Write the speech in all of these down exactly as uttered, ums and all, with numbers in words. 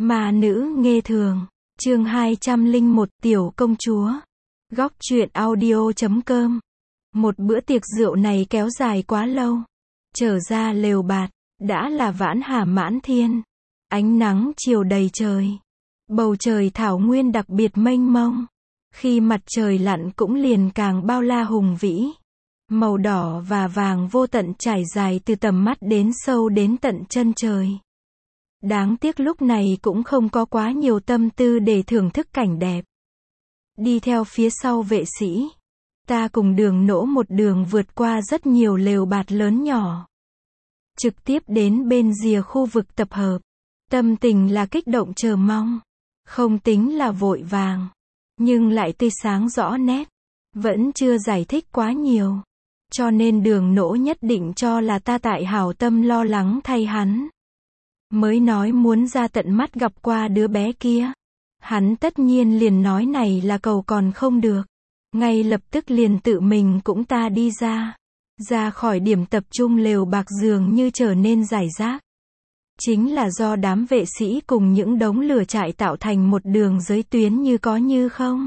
Ma nữ nghê thường. Chương hai trăm lẻ một Tiểu công chúa. Góc truyện audio chấm com. Một bữa tiệc rượu này kéo dài quá lâu. Trở ra lều bạt, đã là vãn hà mãn thiên. Ánh nắng chiều đầy trời. Bầu trời thảo nguyên đặc biệt mênh mông. Khi mặt trời lặn cũng liền càng bao la hùng vĩ. Màu đỏ và vàng vô tận trải dài từ tầm mắt đến sâu đến tận chân trời. Đáng tiếc lúc này cũng không có quá nhiều tâm tư để thưởng thức cảnh đẹp. Đi theo phía sau vệ sĩ, ta cùng Đường Nỗ một đường vượt qua rất nhiều lều bạt lớn nhỏ. Trực tiếp đến bên rìa khu vực tập hợp. Tâm tình là kích động chờ mong. Không tính là vội vàng. Nhưng lại tươi sáng rõ nét. Vẫn chưa giải thích quá nhiều. Cho nên Đường Nỗ nhất định cho là ta tại hảo tâm lo lắng thay hắn. Mới nói muốn ra tận mắt gặp qua đứa bé kia. Hắn tất nhiên liền nói này là cầu còn không được. Ngay lập tức liền tự mình cũng ta đi ra. Ra khỏi điểm tập trung lều bạc dường như trở nên giải rác. Chính là do đám vệ sĩ cùng những đống lửa trại tạo thành một đường giới tuyến như có như không.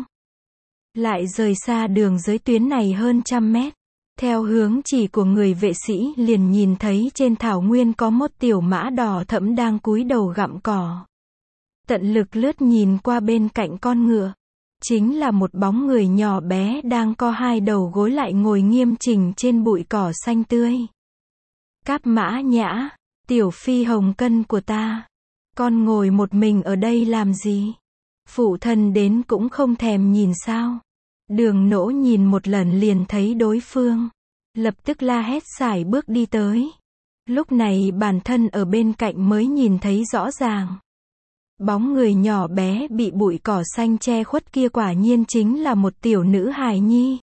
Lại rời xa đường giới tuyến này hơn trăm mét. Theo hướng chỉ của người vệ sĩ liền nhìn thấy trên thảo nguyên có một tiểu mã đỏ thẫm đang cúi đầu gặm cỏ. Tận lực lướt nhìn qua bên cạnh con ngựa. Chính là một bóng người nhỏ bé đang co hai đầu gối lại ngồi nghiêm chỉnh trên bụi cỏ xanh tươi. Cáp Mã Nhã, tiểu phi hồng cân của ta. Con ngồi một mình ở đây làm gì? Phụ thân đến cũng không thèm nhìn sao? Đường Nỗ nhìn một lần liền thấy đối phương. Lập tức la hét sải bước đi tới. Lúc này bản thân ở bên cạnh mới nhìn thấy rõ ràng. Bóng người nhỏ bé bị bụi cỏ xanh che khuất kia quả nhiên chính là một tiểu nữ hài nhi.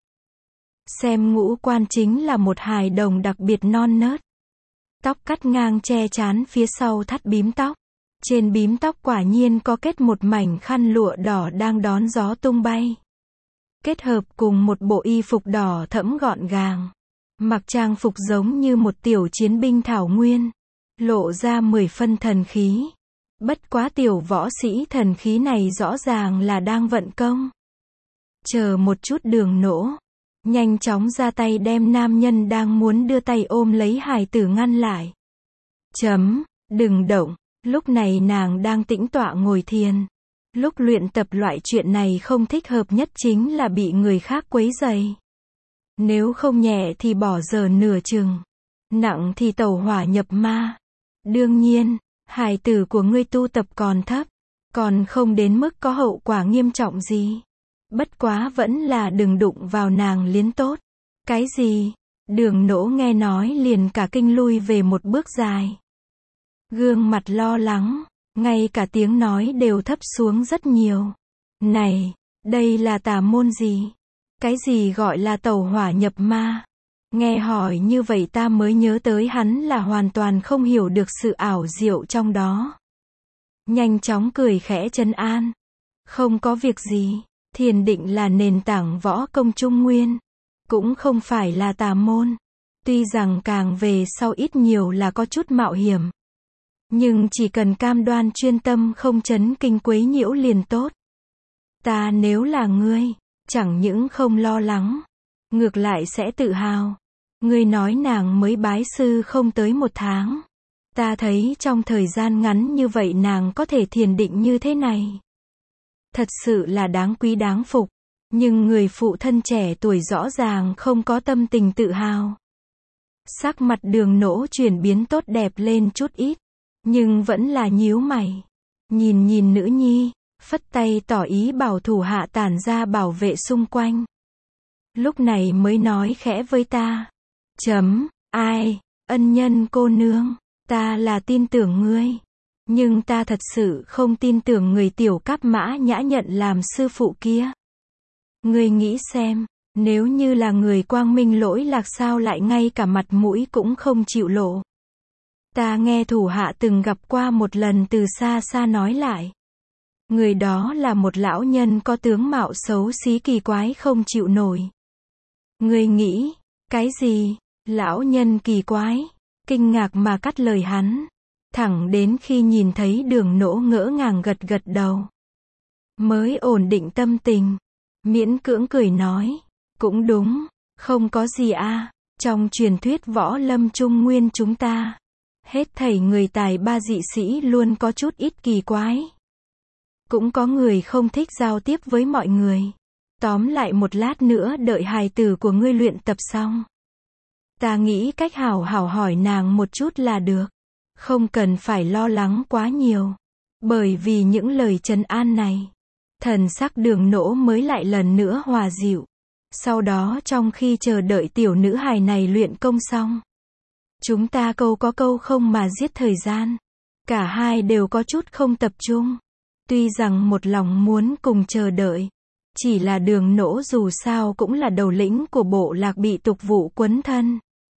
Xem ngũ quan chính là một hài đồng đặc biệt non nớt. Tóc cắt ngang che trán phía sau thắt bím tóc. Trên bím tóc quả nhiên có kết một mảnh khăn lụa đỏ đang đón gió tung bay. Kết hợp cùng một bộ y phục đỏ thẫm gọn gàng. Mặc trang phục giống như một tiểu chiến binh thảo nguyên. Lộ ra mười phân thần khí. Bất quá tiểu võ sĩ thần khí này rõ ràng là đang vận công. Chờ một chút Đường Nỗ. Nhanh chóng ra tay đem nam nhân đang muốn đưa tay ôm lấy hài tử ngăn lại. Chấm, đừng động. Lúc này nàng đang tĩnh tọa ngồi thiền. Lúc luyện tập loại chuyện này không thích hợp nhất chính là bị người khác quấy rầy. Nếu không nhẹ thì bỏ giờ nửa chừng. Nặng thì tẩu hỏa nhập ma. Đương nhiên, hài tử của ngươi tu tập còn thấp. Còn không đến mức có hậu quả nghiêm trọng gì. Bất quá vẫn là đừng đụng vào nàng liến tốt. Cái gì? Đường Nỗ nghe nói liền cả kinh lui về một bước dài. Gương mặt lo lắng. Ngay cả tiếng nói đều thấp xuống rất nhiều. Này, đây là tà môn gì? Cái gì gọi là tẩu hỏa nhập ma? Nghe hỏi như vậy ta mới nhớ tới hắn là hoàn toàn không hiểu được sự ảo diệu trong đó. Nhanh chóng cười khẽ trấn an. Không có việc gì, thiền định là nền tảng võ công trung nguyên. Cũng không phải là tà môn. Tuy rằng càng về sau ít nhiều là có chút mạo hiểm. Nhưng chỉ cần cam đoan chuyên tâm không chấn kinh quấy nhiễu liền tốt. Ta nếu là ngươi, chẳng những không lo lắng, ngược lại sẽ tự hào. Ngươi nói nàng mới bái sư không tới một tháng. Ta thấy trong thời gian ngắn như vậy nàng có thể thiền định như thế này. Thật sự là đáng quý đáng phục. Nhưng người phụ thân trẻ tuổi rõ ràng không có tâm tình tự hào. Sắc mặt Đường Nỗ chuyển biến tốt đẹp lên chút ít. Nhưng vẫn là nhíu mày. Nhìn nhìn nữ nhi, phất tay tỏ ý bảo thủ hạ tản ra bảo vệ xung quanh. Lúc này mới nói khẽ với ta. Chấm, ai, ân nhân cô nương, ta là tin tưởng ngươi. Nhưng ta thật sự không tin tưởng người tiểu Cáp Mã Nhã nhận làm sư phụ kia. Ngươi nghĩ xem, nếu như là người quang minh lỗi lạc sao lại ngay cả mặt mũi cũng không chịu lộ. Ta nghe thủ hạ từng gặp qua một lần từ xa xa nói lại. Người đó là một lão nhân có tướng mạo xấu xí kỳ quái không chịu nổi. Ngươi nghĩ, cái gì? Lão nhân kỳ quái? Kinh ngạc mà cắt lời hắn. Thẳng đến khi nhìn thấy Đường Nỗ ngỡ ngàng gật gật đầu, mới ổn định tâm tình, miễn cưỡng cười nói, cũng đúng, không có gì a, trong truyền thuyết võ lâm trung nguyên chúng ta, hết thảy người tài ba dị sĩ luôn có chút ít kỳ quái. Cũng có người không thích giao tiếp với mọi người. Tóm lại một lát nữa đợi hài tử của ngươi luyện tập xong, ta nghĩ cách hảo hảo hỏi nàng một chút là được. Không cần phải lo lắng quá nhiều. Bởi vì những lời trấn an này, thần sắc Đường Nỗ mới lại lần nữa hòa dịu. Sau đó trong khi chờ đợi tiểu nữ hài này luyện công xong, chúng ta câu có câu không mà giết thời gian. Cả hai đều có chút không tập trung. Tuy rằng một lòng muốn cùng chờ đợi, chỉ là Đường Nỗ dù sao cũng là đầu lĩnh của bộ lạc bị tục vụ quấn thân,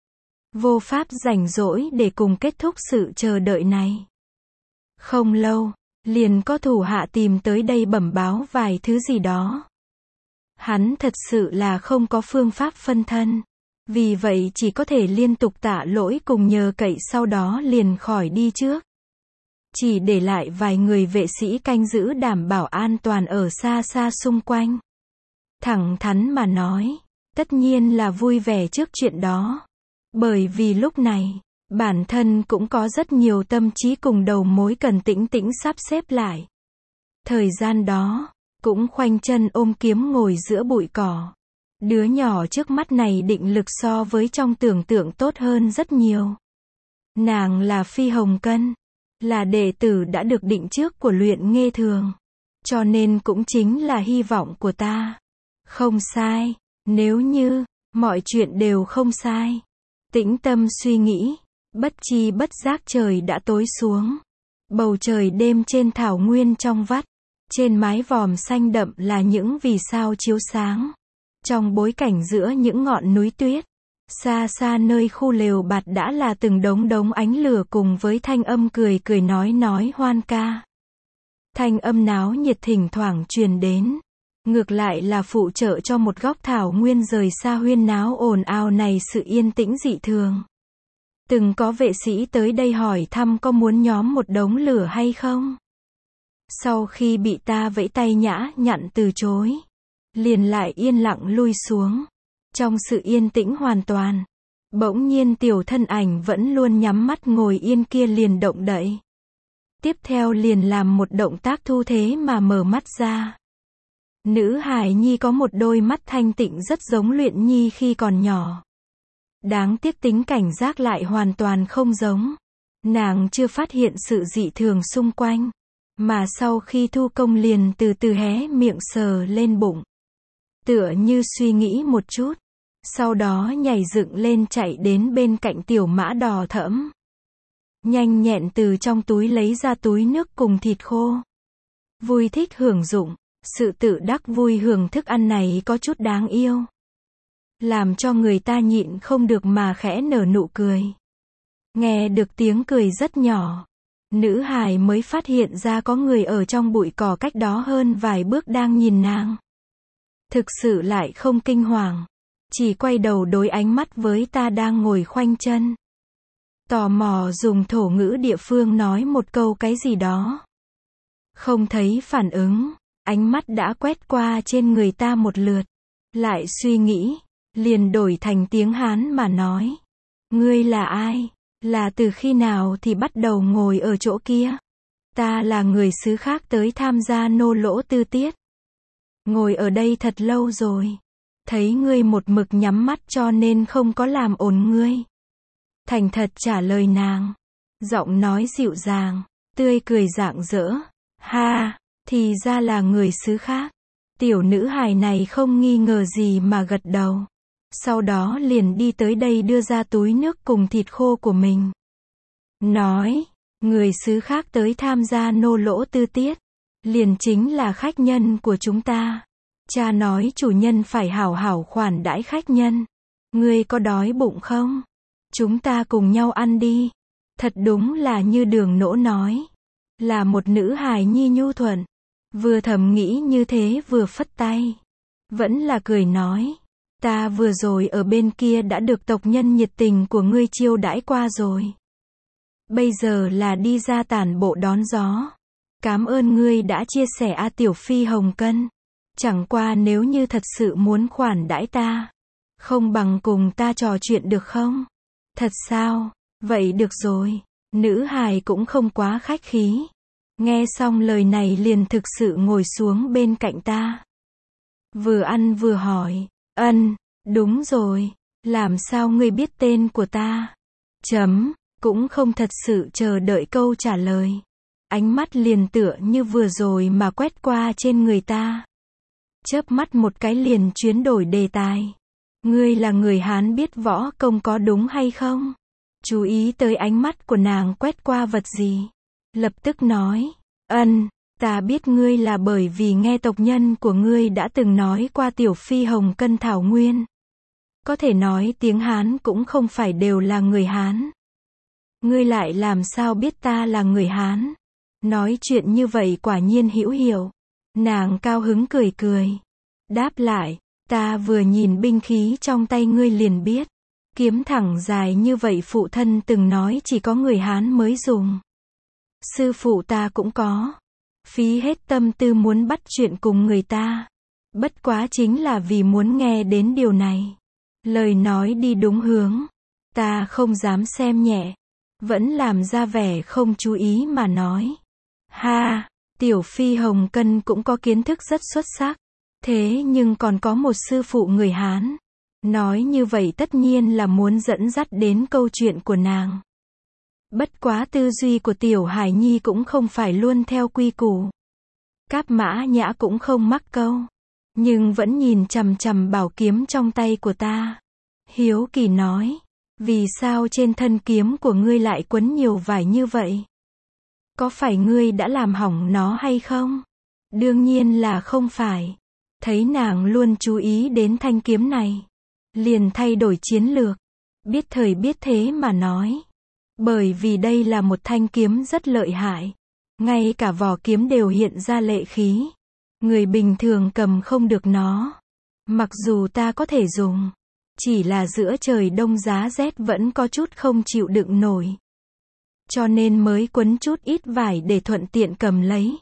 vô pháp rảnh rỗi để cùng kết thúc sự chờ đợi này. Không lâu, liền có thủ hạ tìm tới đây bẩm báo vài thứ gì đó. Hắn thật sự là không có phương pháp phân thân, vì vậy chỉ có thể liên tục tạ lỗi cùng nhờ cậy, sau đó liền khỏi đi trước. Chỉ để lại vài người vệ sĩ canh giữ đảm bảo an toàn ở xa xa xung quanh. Thẳng thắn mà nói, tất nhiên là vui vẻ trước chuyện đó. Bởi vì lúc này, bản thân cũng có rất nhiều tâm trí cùng đầu mối cần tĩnh tĩnh sắp xếp lại. Thời gian đó, cũng khoanh chân ôm kiếm ngồi giữa bụi cỏ. Đứa nhỏ trước mắt này định lực so với trong tưởng tượng tốt hơn rất nhiều. Nàng là Phi Hồng Cân, là đệ tử đã được định trước của Luyện Nghê Thường. Cho nên cũng chính là hy vọng của ta. Không sai, nếu như, mọi chuyện đều không sai. Tĩnh tâm suy nghĩ, bất chi bất giác trời đã tối xuống. Bầu trời đêm trên thảo nguyên trong vắt, trên mái vòm xanh đậm là những vì sao chiếu sáng. Trong bối cảnh giữa những ngọn núi tuyết, xa xa nơi khu lều bạt đã là từng đống đống ánh lửa cùng với thanh âm cười cười nói nói hoan ca. Thanh âm náo nhiệt thỉnh thoảng truyền đến, ngược lại là phụ trợ cho một góc thảo nguyên rời xa huyên náo ồn ào này sự yên tĩnh dị thường. Từng có vệ sĩ tới đây hỏi thăm có muốn nhóm một đống lửa hay không. Sau khi bị ta vẫy tay nhã nhặn từ chối, liền lại yên lặng lui xuống. Trong sự yên tĩnh hoàn toàn, bỗng nhiên tiểu thân ảnh vẫn luôn nhắm mắt ngồi yên kia liền động đậy. Tiếp theo liền làm một động tác thu thế mà mở mắt ra. Nữ hài nhi có một đôi mắt thanh tịnh rất giống Luyện Nhi khi còn nhỏ. Đáng tiếc tính cảnh giác lại hoàn toàn không giống. Nàng chưa phát hiện sự dị thường xung quanh, mà sau khi thu công liền từ từ hé miệng sờ lên bụng. Tựa như suy nghĩ một chút, sau đó nhảy dựng lên chạy đến bên cạnh tiểu mã đỏ thẫm. Nhanh nhẹn từ trong túi lấy ra túi nước cùng thịt khô. Vui thích hưởng dụng, sự tự đắc vui hưởng thức ăn này có chút đáng yêu. Làm cho người ta nhịn không được mà khẽ nở nụ cười. Nghe được tiếng cười rất nhỏ, nữ hài mới phát hiện ra có người ở trong bụi cỏ cách đó hơn vài bước đang nhìn nàng. Thực sự lại không kinh hoàng, chỉ quay đầu đối ánh mắt với ta đang ngồi khoanh chân. Tò mò dùng thổ ngữ địa phương nói một câu cái gì đó. Không thấy phản ứng, ánh mắt đã quét qua trên người ta một lượt. Lại suy nghĩ, liền đổi thành tiếng Hán mà nói. Ngươi là ai? Là từ khi nào thì bắt đầu ngồi ở chỗ kia? Ta là người xứ khác tới tham gia nô lỗ tư tiết. Ngồi ở đây thật lâu rồi. Thấy ngươi một mực nhắm mắt cho nên không có làm ổn ngươi. Thành thật trả lời nàng. Giọng nói dịu dàng, tươi cười rạng rỡ. Ha, thì ra là người xứ khác. Tiểu nữ hài này không nghi ngờ gì mà gật đầu. Sau đó liền đi tới đây đưa ra túi nước cùng thịt khô của mình. Nói, người xứ khác tới tham gia nô lỗ tư tiết. Liền chính là khách nhân của chúng ta. Cha nói chủ nhân phải hảo hảo khoản đãi khách nhân. Ngươi có đói bụng không? Chúng ta cùng nhau ăn đi. Thật đúng là như Đường Nỗ nói. Là một nữ hài nhi nhu thuận. Vừa thầm nghĩ như thế vừa phất tay. Vẫn là cười nói. Ta vừa rồi ở bên kia đã được tộc nhân nhiệt tình của ngươi chiêu đãi qua rồi. Bây giờ là đi ra tản bộ đón gió. Cám ơn ngươi đã chia sẻ a Tiểu Phi Hồng Cân. Chẳng qua nếu như thật sự muốn khoản đãi ta, không bằng cùng ta trò chuyện được không? Thật sao? Vậy được rồi. Nữ hài cũng không quá khách khí. Nghe xong lời này liền thực sự ngồi xuống bên cạnh ta. Vừa ăn vừa hỏi. Ân, đúng rồi. Làm sao ngươi biết tên của ta? Chấm, cũng không thật sự chờ đợi câu trả lời. Ánh mắt liền tựa như vừa rồi mà quét qua trên người ta. Chớp mắt một cái liền chuyển đổi đề tài. Ngươi là người Hán biết võ công có đúng hay không? Chú ý tới ánh mắt của nàng quét qua vật gì. Lập tức nói. Ân, ta biết ngươi là bởi vì nghe tộc nhân của ngươi đã từng nói qua Tiểu Phi Hồng Cân Thảo Nguyên. Có thể nói tiếng Hán cũng không phải đều là người Hán. Ngươi lại làm sao biết ta là người Hán? Nói chuyện như vậy quả nhiên hữu hiệu. Nàng cao hứng cười cười. Đáp lại, ta vừa nhìn binh khí trong tay ngươi liền biết. Kiếm thẳng dài như vậy phụ thân từng nói chỉ có người Hán mới dùng. Sư phụ ta cũng có. Phí hết tâm tư muốn bắt chuyện cùng người ta. Bất quá chính là vì muốn nghe đến điều này. Lời nói đi đúng hướng. Ta không dám xem nhẹ. Vẫn làm ra vẻ không chú ý mà nói. Ha, Tiểu Phi Hồng Cân cũng có kiến thức rất xuất sắc. Thế nhưng còn có một sư phụ người Hán. Nói như vậy tất nhiên là muốn dẫn dắt đến câu chuyện của nàng. Bất quá tư duy của Tiểu Hải Nhi cũng không phải luôn theo quy củ. Cáp Mã Nhã cũng không mắc câu. Nhưng vẫn nhìn chằm chằm bảo kiếm trong tay của ta. Hiếu kỳ nói. Vì sao trên thân kiếm của ngươi lại quấn nhiều vải như vậy? Có phải ngươi đã làm hỏng nó hay không? Đương nhiên là không phải. Thấy nàng luôn chú ý đến thanh kiếm này. Liền thay đổi chiến lược. Biết thời biết thế mà nói. Bởi vì đây là một thanh kiếm rất lợi hại. Ngay cả vỏ kiếm đều hiện ra lệ khí. Người bình thường cầm không được nó. Mặc dù ta có thể dùng. Chỉ là giữa trời đông giá rét vẫn có chút không chịu đựng nổi. Cho nên mới quấn chút ít vải để thuận tiện cầm lấy.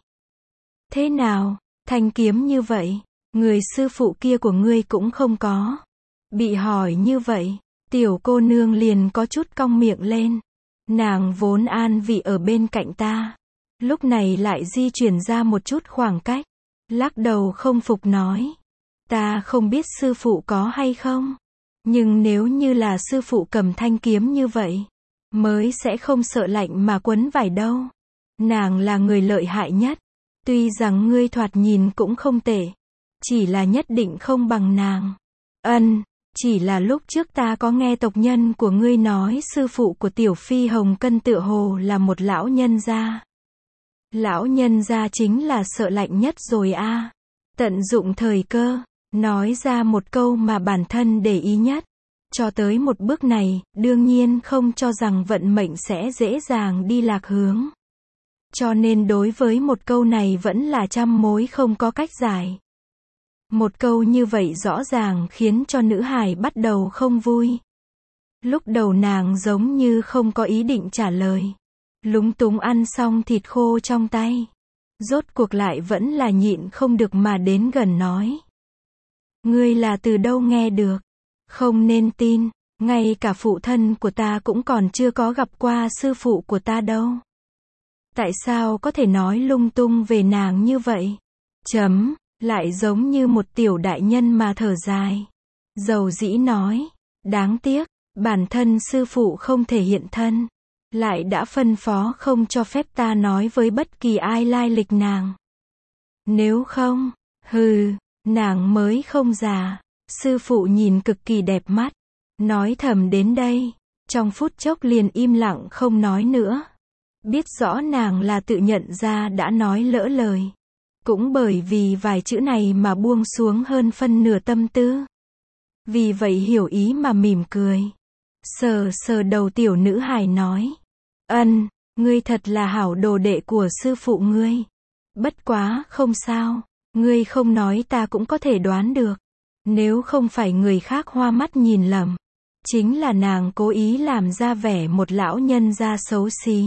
Thế nào, thanh kiếm như vậy, người sư phụ kia của ngươi cũng không có. Bị hỏi như vậy, tiểu cô nương liền có chút cong miệng lên. Nàng vốn an vị ở bên cạnh ta. Lúc này lại di chuyển ra một chút khoảng cách. Lắc đầu không phục nói. Ta không biết sư phụ có hay không. Nhưng nếu như là sư phụ cầm thanh kiếm như vậy, mới sẽ không sợ lạnh mà quấn vải đâu. Nàng là người lợi hại nhất. Tuy rằng ngươi thoạt nhìn cũng không tệ. Chỉ là nhất định không bằng nàng. Ân, chỉ là lúc trước ta có nghe tộc nhân của ngươi nói sư phụ của Tiểu Phi Hồng Cân tựa hồ là một lão nhân gia. Lão nhân gia chính là sợ lạnh nhất rồi a. À. Tận dụng thời cơ, nói ra một câu mà bản thân để ý nhất. Cho tới một bước này, đương nhiên không cho rằng vận mệnh sẽ dễ dàng đi lạc hướng. Cho nên đối với một câu này vẫn là trăm mối không có cách giải. Một câu như vậy rõ ràng khiến cho nữ hài bắt đầu không vui. Lúc đầu nàng giống như không có ý định trả lời. Lúng túng ăn xong thịt khô trong tay. Rốt cuộc lại vẫn là nhịn không được mà đến gần nói. Ngươi là từ đâu nghe được? Không nên tin, ngay cả phụ thân của ta cũng còn chưa có gặp qua sư phụ của ta đâu. Tại sao có thể nói lung tung về nàng như vậy? Chấm, lại giống như một tiểu đại nhân mà thở dài. Dầu dĩ nói, đáng tiếc, bản thân sư phụ không thể hiện thân. Lại đã phân phó không cho phép ta nói với bất kỳ ai lai lịch nàng. Nếu không, hừ, nàng mới không già. Sư phụ nhìn cực kỳ đẹp mắt. Nói thầm đến đây. Trong phút chốc liền im lặng không nói nữa. Biết rõ nàng là tự nhận ra đã nói lỡ lời. Cũng bởi vì vài chữ này mà buông xuống hơn phân nửa tâm tư. Vì vậy hiểu ý mà mỉm cười. Sờ sờ đầu tiểu nữ hài nói. Ân, ngươi thật là hảo đồ đệ của sư phụ ngươi. Bất quá, không sao. Ngươi không nói ta cũng có thể đoán được. Nếu không phải người khác hoa mắt nhìn lầm. Chính là nàng cố ý làm ra vẻ một lão nhân gia xấu xí.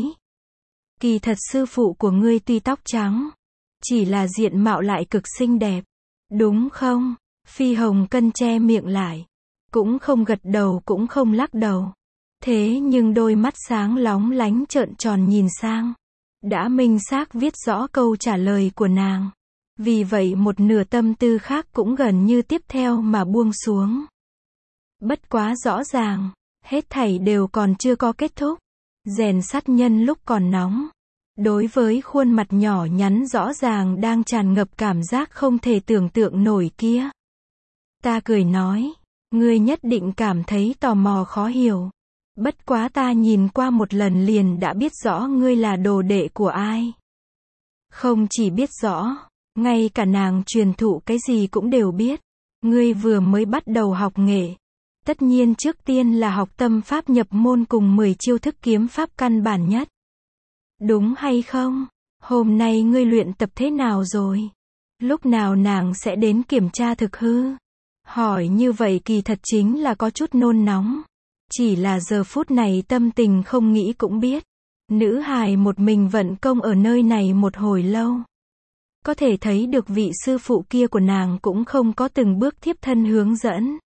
Kỳ thật sư phụ của ngươi tuy tóc trắng, chỉ là diện mạo lại cực xinh đẹp. Đúng không? Phi Hồng Cân che miệng lại. Cũng không gật đầu cũng không lắc đầu. Thế nhưng đôi mắt sáng lóng lánh trợn tròn nhìn sang. Đã minh xác viết rõ câu trả lời của nàng. Vì vậy một nửa tâm tư khác cũng gần như tiếp theo mà buông xuống. Bất quá rõ ràng, hết thảy đều còn chưa có kết thúc. Rèn sắt nhân lúc còn nóng. Đối với khuôn mặt nhỏ nhắn rõ ràng đang tràn ngập cảm giác không thể tưởng tượng nổi kia. Ta cười nói, ngươi nhất định cảm thấy tò mò khó hiểu. Bất quá ta nhìn qua một lần liền đã biết rõ ngươi là đồ đệ của ai. Không chỉ biết rõ, ngay cả nàng truyền thụ cái gì cũng đều biết. Ngươi vừa mới bắt đầu học nghệ. Tất nhiên trước tiên là học tâm pháp nhập môn cùng mười chiêu thức kiếm pháp căn bản nhất. Đúng hay không? Hôm nay ngươi luyện tập thế nào rồi? Lúc nào nàng sẽ đến kiểm tra thực hư? Hỏi như vậy kỳ thật chính là có chút nôn nóng. Chỉ là giờ phút này tâm tình không nghĩ cũng biết. Nữ hài một mình vận công ở nơi này một hồi lâu. Có thể thấy được vị sư phụ kia của nàng cũng không có từng bước thiếp thân hướng dẫn.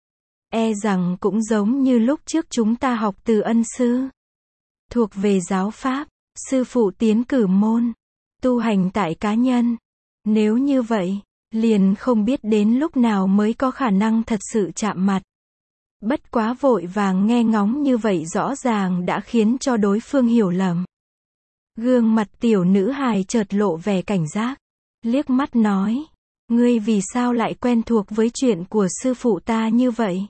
E rằng cũng giống như lúc trước chúng ta học từ ân sư. Thuộc về giáo pháp, sư phụ tiến cử môn, tu hành tại cá nhân. Nếu như vậy, liền không biết đến lúc nào mới có khả năng thật sự chạm mặt. Bất quá vội vàng nghe ngóng như vậy rõ ràng đã khiến cho đối phương hiểu lầm. Gương mặt tiểu nữ hài chợt lộ vẻ cảnh giác. Liếc mắt nói, ngươi vì sao lại quen thuộc với chuyện của sư phụ ta như vậy?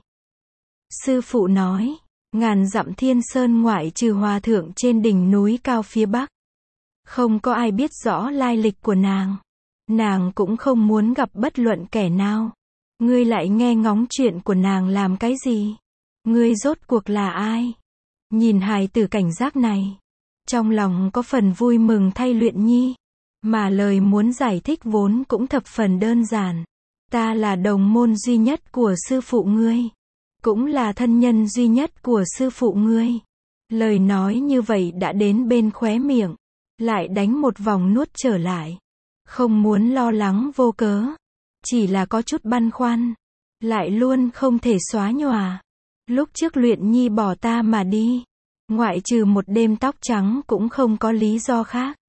Sư phụ nói, ngàn dặm thiên sơn ngoại trừ hòa thượng trên đỉnh núi cao phía bắc. Không có ai biết rõ lai lịch của nàng. Nàng cũng không muốn gặp bất luận kẻ nào. Ngươi lại nghe ngóng chuyện của nàng làm cái gì? Ngươi rốt cuộc là ai? Nhìn hài tử cảnh giác này. Trong lòng có phần vui mừng thay Luyện Nhi. Mà lời muốn giải thích vốn cũng thập phần đơn giản. Ta là đồng môn duy nhất của sư phụ ngươi. Cũng là thân nhân duy nhất của sư phụ ngươi. Lời nói như vậy đã đến bên khóe miệng. Lại đánh một vòng nuốt trở lại. Không muốn lo lắng vô cớ. Chỉ là có chút băn khoăn. Lại luôn không thể xóa nhòa. Lúc trước Luyện Nhi bỏ ta mà đi. Ngoại trừ một đêm tóc trắng cũng không có lý do khác.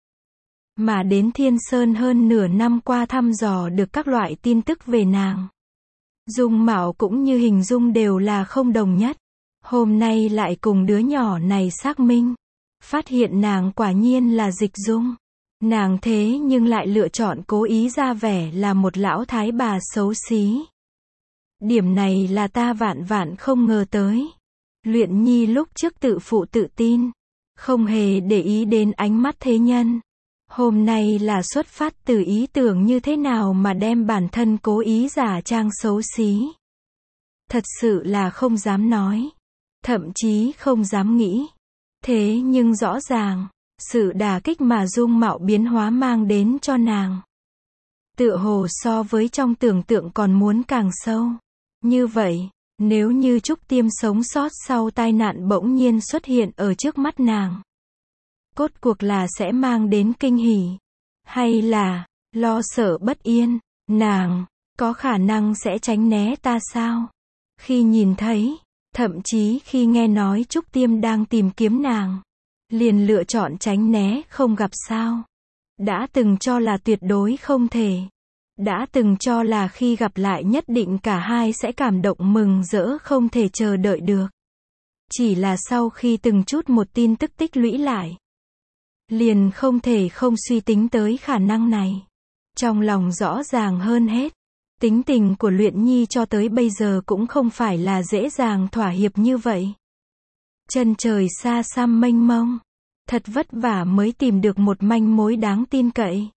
Mà đến Thiên Sơn hơn nửa năm qua thăm dò được các loại tin tức về nàng. Dung mạo cũng như hình dung đều là không đồng nhất. Hôm nay lại cùng đứa nhỏ này xác minh. Phát hiện nàng quả nhiên là Dịch Dung. Nàng thế nhưng lại lựa chọn cố ý ra vẻ là một lão thái bà xấu xí. Điểm này là ta vạn vạn không ngờ tới. Luyện Nhi lúc trước tự phụ tự tin. Không hề để ý đến ánh mắt thế nhân. Hôm nay là xuất phát từ ý tưởng như thế nào mà đem bản thân cố ý giả trang xấu xí. Thật sự là không dám nói. Thậm chí không dám nghĩ. Thế nhưng rõ ràng, sự đả kích mà dung mạo biến hóa mang đến cho nàng. Tựa hồ so với trong tưởng tượng còn muốn càng sâu. Như vậy, nếu như Trúc Tiêm sống sót sau tai nạn bỗng nhiên xuất hiện ở trước mắt nàng. Cốt cuộc là sẽ mang đến kinh hỉ. Hay là, lo sợ bất yên, nàng, có khả năng sẽ tránh né ta sao? Khi nhìn thấy, thậm chí khi nghe nói Trúc Tiêm đang tìm kiếm nàng. Liền lựa chọn tránh né không gặp sao. Đã từng cho là tuyệt đối không thể. Đã từng cho là khi gặp lại nhất định cả hai sẽ cảm động mừng rỡ không thể chờ đợi được. Chỉ là sau khi từng chút một tin tức tích lũy lại. Liền không thể không suy tính tới khả năng này. Trong lòng rõ ràng hơn hết. Tính tình của Luyện Nhi cho tới bây giờ cũng không phải là dễ dàng thỏa hiệp như vậy. Chân trời xa xăm mênh mông. Thật vất vả mới tìm được một manh mối đáng tin cậy.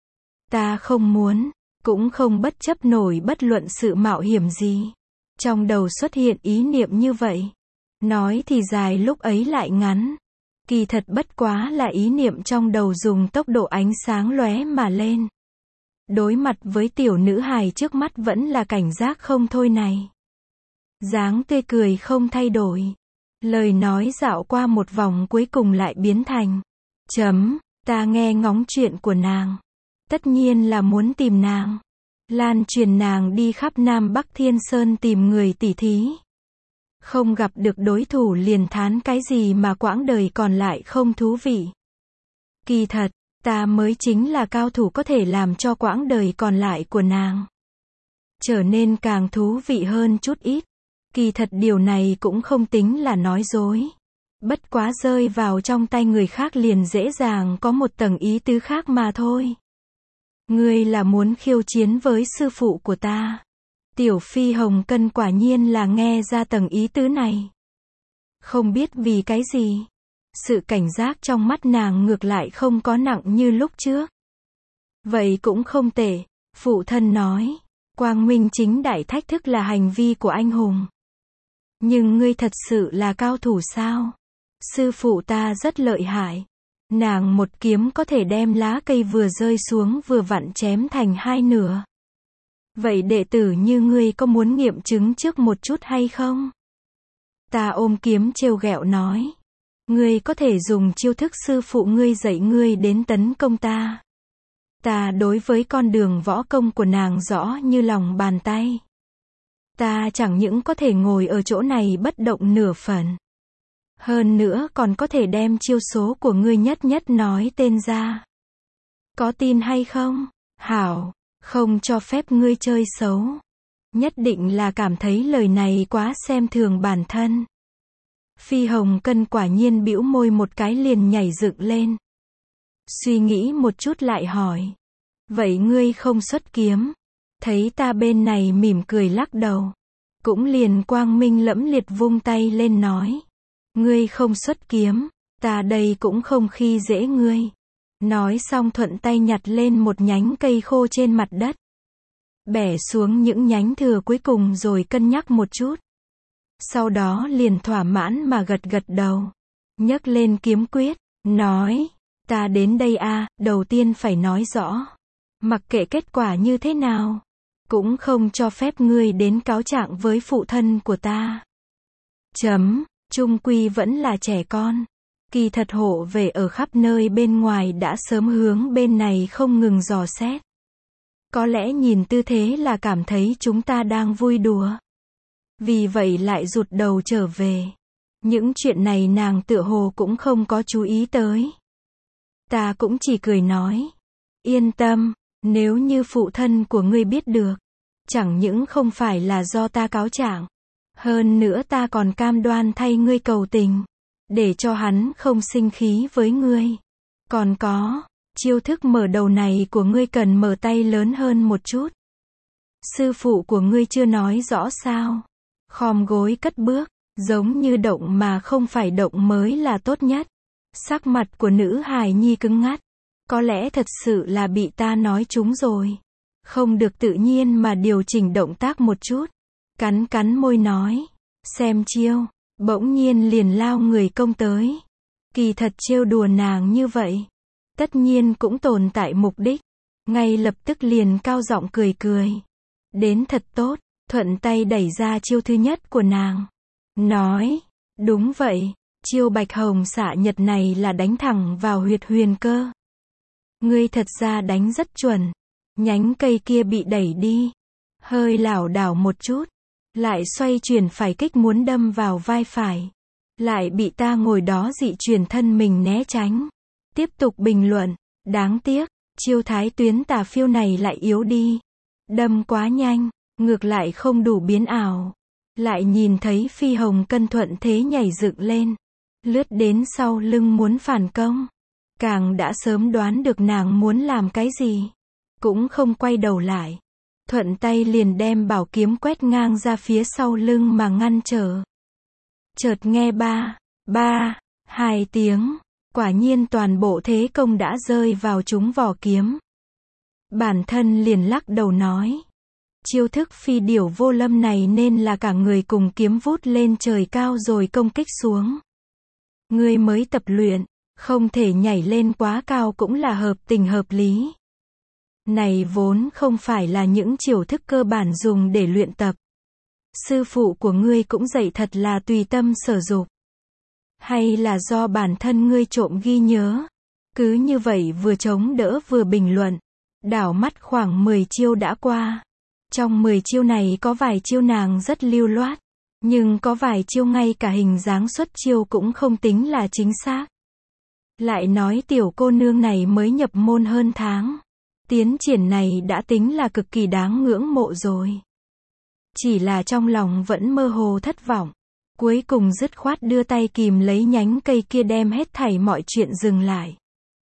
Ta không muốn, cũng không bất chấp nổi bất luận sự mạo hiểm gì. Trong đầu xuất hiện ý niệm như vậy. Nói thì dài lúc ấy lại ngắn. Kỳ thật bất quá là ý niệm trong đầu dùng tốc độ ánh sáng lóe mà lên. Đối mặt với tiểu nữ hài trước mắt vẫn là cảnh giác không thôi này. Dáng tươi cười không thay đổi. Lời nói dạo qua một vòng cuối cùng lại biến thành chấm, ta nghe ngóng chuyện của nàng. Tất nhiên là muốn tìm nàng. Lan truyền nàng đi khắp Nam Bắc Thiên Sơn tìm người tỉ thí. Không gặp được đối thủ liền thán cái gì mà quãng đời còn lại không thú vị. Kỳ thật, ta mới chính là cao thủ có thể làm cho quãng đời còn lại của nàng trở nên càng thú vị hơn chút ít. Kỳ thật điều này cũng không tính là nói dối. Bất quá rơi vào trong tay người khác liền dễ dàng có một tầng ý tứ khác mà thôi. Ngươi là muốn khiêu chiến với sư phụ của ta. Tiểu Phi Hồng Cân quả nhiên là nghe ra tầng ý tứ này. Không biết vì cái gì. Sự cảnh giác trong mắt nàng ngược lại không có nặng như lúc trước. Vậy cũng không tệ. Phụ thân nói. Quang minh chính đại thách thức là hành vi của anh hùng. Nhưng ngươi thật sự là cao thủ sao? Sư phụ ta rất lợi hại. Nàng một kiếm có thể đem lá cây vừa rơi xuống vừa vặn chém thành hai nửa. Vậy đệ tử như ngươi có muốn nghiệm chứng trước một chút hay không? Ta ôm kiếm trêu ghẹo nói. Ngươi có thể dùng chiêu thức sư phụ ngươi dạy ngươi đến tấn công ta. Ta đối với con đường võ công của nàng rõ như lòng bàn tay. Ta chẳng những có thể ngồi ở chỗ này bất động nửa phần. Hơn nữa còn có thể đem chiêu số của ngươi nhất nhất nói tên ra. Có tin hay không? Hảo, không cho phép ngươi chơi xấu. Nhất định là cảm thấy lời này quá xem thường bản thân. Phi Hồng Cân quả nhiên bĩu môi một cái liền nhảy dựng lên. Suy nghĩ một chút lại hỏi. Vậy ngươi không xuất kiếm? Thấy ta bên này mỉm cười lắc đầu. Cũng liền quang minh lẫm liệt vung tay lên nói. Ngươi không xuất kiếm, ta đây cũng không khi dễ ngươi. Nói xong thuận tay nhặt lên một nhánh cây khô trên mặt đất. Bẻ xuống những nhánh thừa cuối cùng rồi cân nhắc một chút. Sau đó liền thỏa mãn mà gật gật đầu. Nhấc lên kiếm quyết, nói. Ta đến đây a, đầu tiên phải nói rõ. Mặc kệ kết quả như thế nào. Cũng không cho phép ngươi đến cáo trạng với phụ thân của ta. Chấm, chung quy vẫn là trẻ con. Kỳ thật hộ vệ ở khắp nơi bên ngoài đã sớm hướng bên này không ngừng dò xét. Có lẽ nhìn tư thế là cảm thấy chúng ta đang vui đùa. Vì vậy lại rụt đầu trở về. Những chuyện này nàng tựa hồ cũng không có chú ý tới. Ta cũng chỉ cười nói. Yên tâm, nếu như phụ thân của ngươi biết được. Chẳng những không phải là do ta cáo trạng. Hơn nữa ta còn cam đoan thay ngươi cầu tình. Để cho hắn không sinh khí với ngươi. Còn có, chiêu thức mở đầu này của ngươi cần mở tay lớn hơn một chút. Sư phụ của ngươi chưa nói rõ sao. Khom gối cất bước, giống như động mà không phải động mới là tốt nhất. Sắc mặt của nữ hài nhi cứng ngắt. Có lẽ thật sự là bị ta nói trúng rồi. Không được tự nhiên mà điều chỉnh động tác một chút. Cắn cắn môi nói. Xem chiêu. Bỗng nhiên liền lao người công tới. Kỳ thật trêu đùa nàng như vậy. Tất nhiên cũng tồn tại mục đích. Ngay lập tức liền cao giọng cười cười. Đến thật tốt. Thuận tay đẩy ra chiêu thứ nhất của nàng. Nói. Đúng vậy. Chiêu bạch hồng xạ nhật này là đánh thẳng vào huyệt huyền cơ. Ngươi thật ra đánh rất chuẩn. Nhánh cây kia bị đẩy đi. Hơi lảo đảo một chút. Lại xoay chuyển phải kích muốn đâm vào vai phải. Lại bị ta ngồi đó dị chuyển thân mình né tránh. Tiếp tục bình luận. Đáng tiếc. Chiêu thái tuyến tà phiêu này lại yếu đi. Đâm quá nhanh. Ngược lại không đủ biến ảo. Lại nhìn thấy Phi Hồng Cân thuận thế nhảy dựng lên. Lướt đến sau lưng muốn phản công. Càng đã sớm đoán được nàng muốn làm cái gì. Cũng không quay đầu lại. Thuận tay liền đem bảo kiếm quét ngang ra phía sau lưng mà ngăn trở. Chợt nghe ba, ba, hai tiếng. Quả nhiên toàn bộ thế công đã rơi vào trúng vỏ kiếm. Bản thân liền lắc đầu nói. Chiêu thức phi điểu vô lâm này nên là cả người cùng kiếm vút lên trời cao rồi công kích xuống. Ngươi mới tập luyện, không thể nhảy lên quá cao cũng là hợp tình hợp lý. Này vốn không phải là những chiêu thức cơ bản dùng để luyện tập. sư phụ của ngươi cũng dạy thật là tùy tâm sở dục. Hay là do bản thân ngươi trộm ghi nhớ? Cứ như vậy vừa chống đỡ vừa bình luận. Đảo mắt khoảng mười chiêu đã qua. Trong mười chiêu này có vài chiêu nàng rất lưu loát. Nhưng có vài chiêu ngay cả hình dáng xuất chiêu cũng không tính là chính xác. Lại nói tiểu cô nương này mới nhập môn hơn tháng. Tiến triển này đã tính là cực kỳ đáng ngưỡng mộ rồi. Chỉ là trong lòng vẫn mơ hồ thất vọng. Cuối cùng dứt khoát đưa tay kìm lấy nhánh cây kia đem hết thảy mọi chuyện dừng lại.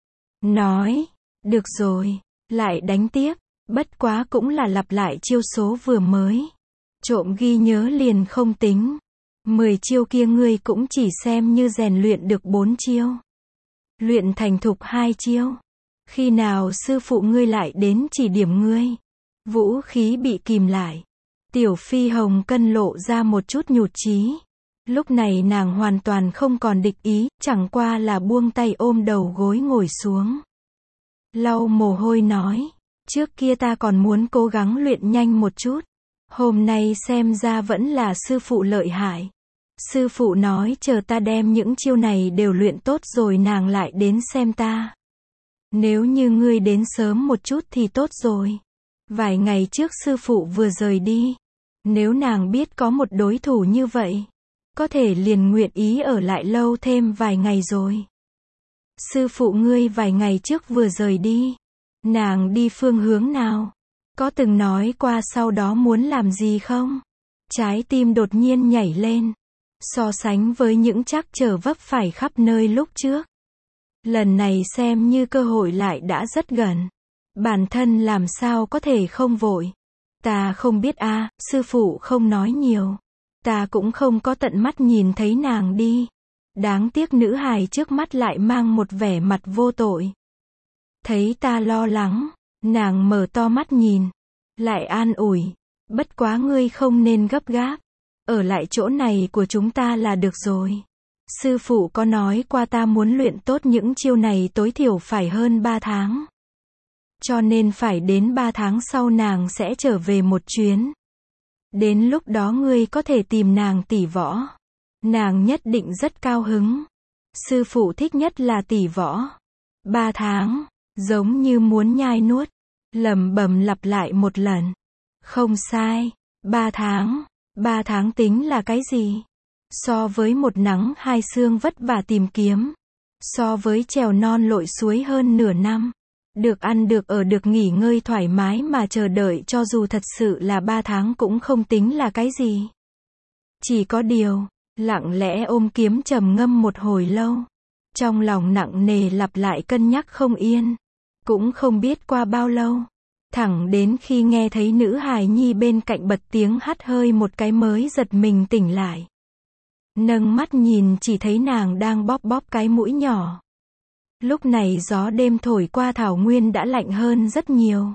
Nói, được rồi, lại đánh tiếp, bất quá cũng là lặp lại chiêu số vừa mới. Trộm ghi nhớ liền không tính. Mười chiêu kia ngươi cũng chỉ xem như rèn luyện được bốn chiêu. Luyện thành thục hai chiêu. Khi nào sư phụ ngươi lại đến chỉ điểm ngươi? Vũ khí bị kìm lại. Tiểu Phi Hồng Cân lộ ra một chút nhụt chí. Lúc này nàng hoàn toàn không còn địch ý, chẳng qua là buông tay ôm đầu gối ngồi xuống. Lau mồ hôi nói, trước kia ta còn muốn cố gắng luyện nhanh một chút. Hôm nay xem ra vẫn là sư phụ lợi hại. Sư phụ nói chờ ta đem những chiêu này đều luyện tốt rồi nàng lại đến xem ta. Nếu như ngươi đến sớm một chút thì tốt rồi. Vài ngày trước sư phụ vừa rời đi. Nếu nàng biết có một đối thủ như vậy, có thể liền nguyện ý ở lại lâu thêm vài ngày rồi. Sư phụ ngươi vài ngày trước vừa rời đi. Nàng đi phương hướng nào? Có từng nói qua sau đó muốn làm gì không? Trái tim đột nhiên nhảy lên. So sánh với những trắc trở vấp phải khắp nơi lúc trước. Lần này xem như cơ hội lại đã rất gần. Bản thân làm sao có thể không vội. Ta không biết a, à, sư phụ không nói nhiều. Ta cũng không có tận mắt nhìn thấy nàng đi. Đáng tiếc nữ hài trước mắt lại mang một vẻ mặt vô tội. Thấy ta lo lắng, nàng mở to mắt nhìn. Lại an ủi. Bất quá ngươi không nên gấp gáp. Ở lại chỗ này của chúng ta là được rồi. Sư phụ có nói qua ta muốn luyện tốt những chiêu này tối thiểu phải hơn ba tháng. Cho nên phải đến ba tháng sau nàng sẽ trở về một chuyến. Đến lúc đó ngươi có thể tìm nàng tỷ võ. Nàng nhất định rất cao hứng. Sư phụ thích nhất là tỷ võ. Ba tháng, giống như muốn nhai nuốt. Lẩm bẩm lặp lại một lần. Không sai, ba tháng. Ba tháng tính là cái gì? So với một nắng hai sương vất vả tìm kiếm. So với trèo non lội suối hơn nửa năm. Được ăn được ở được nghỉ ngơi thoải mái mà chờ đợi cho dù thật sự là ba tháng cũng không tính là cái gì. Chỉ có điều, lặng lẽ ôm kiếm trầm ngâm một hồi lâu. Trong lòng nặng nề lặp lại cân nhắc không yên. Cũng không biết qua bao lâu. Thẳng đến khi nghe thấy nữ hài nhi bên cạnh bật tiếng hắt hơi một cái mới giật mình tỉnh lại. Nâng mắt nhìn chỉ thấy nàng đang bóp bóp cái mũi nhỏ. Lúc này gió đêm thổi qua thảo nguyên đã lạnh hơn rất nhiều.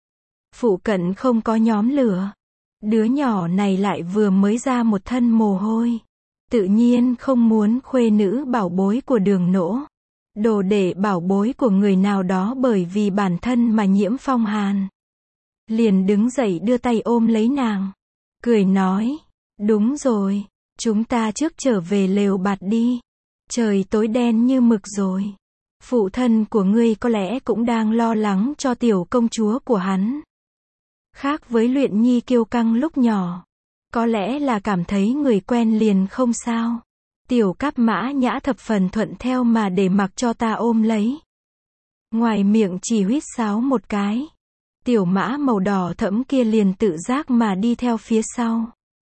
Phụ cận không có nhóm lửa. Đứa nhỏ này lại vừa mới ra một thân mồ hôi. Tự nhiên không muốn khuê nữ bảo bối của Đường Nỗ. Đồ đệ bảo bối của người nào đó bởi vì bản thân mà nhiễm phong hàn. Liền đứng dậy đưa tay ôm lấy nàng. Cười nói, đúng rồi, chúng ta trước trở về lều bạt đi. Trời tối đen như mực rồi. Phụ thân của ngươi có lẽ cũng đang lo lắng cho tiểu công chúa của hắn. Khác với Luyện Nhi kiêu căng lúc nhỏ. Có lẽ là cảm thấy người quen liền không sao. Tiểu Cáp Mã Nhã thập phần thuận theo mà để mặc cho ta ôm lấy. Ngoài miệng chỉ huýt sáo một cái. Tiểu mã màu đỏ thẫm kia liền tự giác mà đi theo phía sau.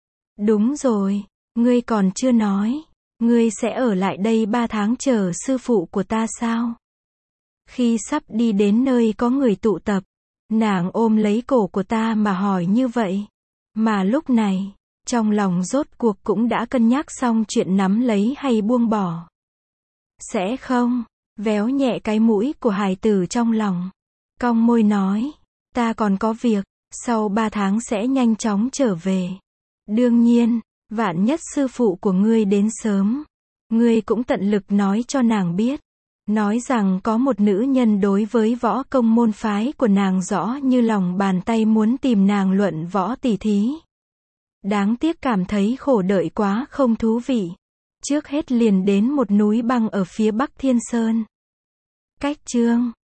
Đúng rồi, ngươi còn chưa nói. Ngươi sẽ ở lại đây ba tháng chờ sư phụ của ta sao? Khi sắp đi đến nơi có người tụ tập, nàng ôm lấy cổ của ta mà hỏi như vậy. Mà lúc này, trong lòng rốt cuộc cũng đã cân nhắc xong chuyện nắm lấy hay buông bỏ. Sẽ không, véo nhẹ cái mũi của hài tử trong lòng. Cong môi nói, ta còn có việc, sau ba tháng sẽ nhanh chóng trở về. Đương nhiên, vạn nhất sư phụ của ngươi đến sớm. Ngươi cũng tận lực nói cho nàng biết. Nói rằng có một nữ nhân đối với võ công môn phái của nàng rõ như lòng bàn tay muốn tìm nàng luận võ tỉ thí. Đáng tiếc cảm thấy khổ đợi quá không thú vị. Trước hết liền đến một núi băng ở phía bắc Thiên Sơn. Cách chương